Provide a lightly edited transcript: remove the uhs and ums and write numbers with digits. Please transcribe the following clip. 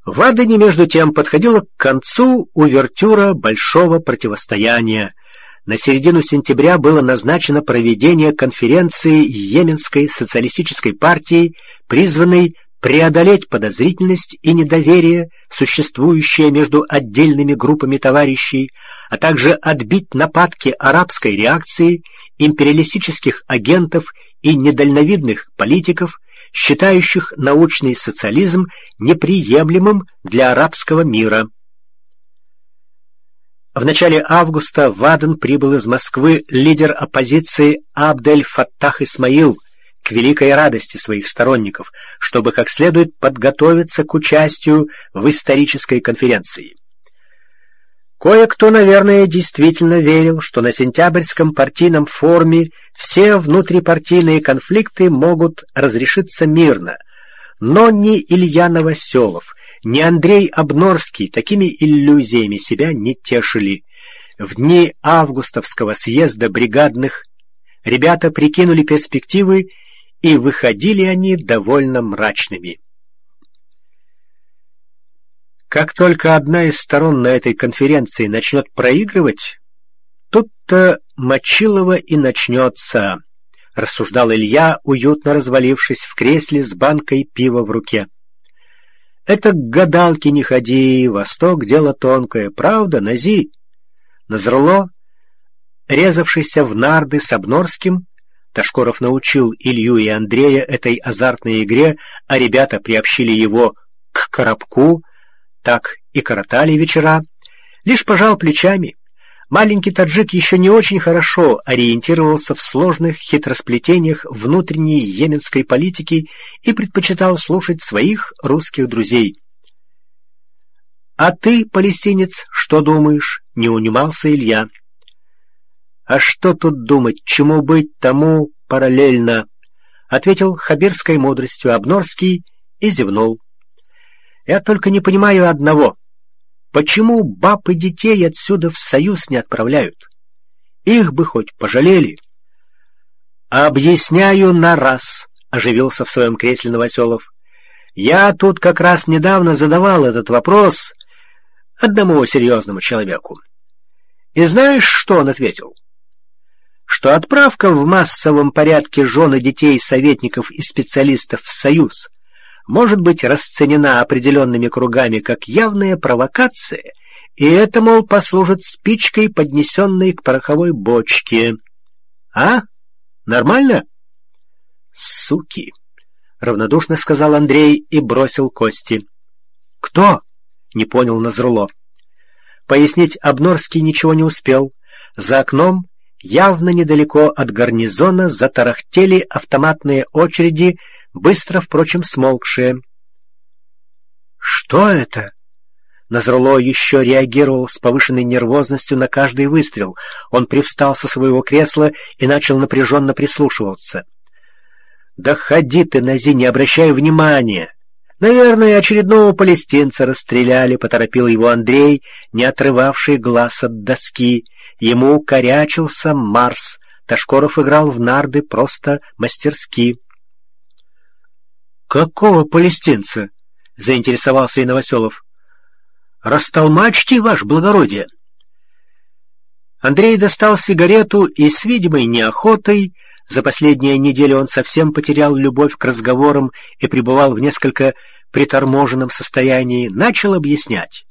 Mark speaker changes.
Speaker 1: В Адене, между тем, подходила к концу увертюра большого противостояния. На середину сентября было назначено проведение конференции Йеменской социалистической партии, призванной преодолеть подозрительность и недоверие, существующее между отдельными группами товарищей, а также отбить нападки арабской реакции, империалистических агентов и недальновидных политиков, считающих научный социализм неприемлемым для арабского мира. В начале августа в Аден прибыл из Москвы лидер оппозиции Абдель-Фаттах Исмаил, к великой радости своих сторонников, чтобы как следует подготовиться к участию в исторической конференции. Кое-кто, наверное, действительно верил, что на сентябрьском партийном форуме все внутрипартийные конфликты могут разрешиться мирно, но ни Илья Новоселов, ни Андрей Обнорский такими иллюзиями себя не тешили. В дни августовского съезда бригадных ребята прикинули перспективы, и выходили они довольно мрачными. Как только одна из сторон на этой конференции начнет проигрывать, тут-то Мочилово и начнется, рассуждал Илья, уютно развалившись в кресле с банкой пива в руке. Это к гадалке не ходи, Восток — дело тонкое, правда, Нази? Назрло, резавшийся в нарды с Обнорским, Тошкоров научил Илью и Андрея этой азартной игре, а ребята приобщили его к коробку, так и коротали вечера, лишь пожал плечами. Маленький таджик еще не очень хорошо ориентировался в сложных хитросплетениях внутренней йеменской политики и предпочитал слушать своих русских друзей. «А ты, палестинец, что думаешь?» — не унимался Илья. «А что тут думать, чему быть, тому параллельно», — ответил хабирской мудростью Обнорский и зевнул. «Я только не понимаю одного. Почему баб и детей отсюда в Союз не отправляют? Их бы хоть пожалели». «Объясняю на раз», — оживился в своем кресле Новоселов. «Я тут как раз недавно задавал этот вопрос одному серьезному человеку. И знаешь, что он ответил? Что отправка в массовом порядке жен и детей советников и специалистов в Союз может быть расценена определенными кругами как явная провокация, и это, мол, послужит спичкой, поднесенной к пороховой бочке. А? Нормально?» «Суки!» — равнодушно сказал Андрей и бросил кости. «Кто?» — не понял Назруло. Пояснить Обнорский ничего не успел. За окном, явно недалеко от гарнизона, затарахтели автоматные очереди, быстро, впрочем, смолкшие. «Что это?» Назруло еще реагировал с повышенной нервозностью на каждый выстрел. Он привстал со своего кресла и начал напряженно прислушиваться. «Да ходи ты, Нази, не обращай внимания! Наверное, очередного палестинца расстреляли», — поторопил его Андрей, не отрывавший глаз от доски. Ему корячился Марс. Тошкоров играл в нарды просто мастерски. «Какого палестинца?» — заинтересовался и Новоселов. «Растолмачьте, ваше благородие». Андрей достал сигарету и с видимой неохотой, за последние недели он совсем потерял любовь к разговорам и пребывал в несколько приторможенном состоянии, начал объяснять.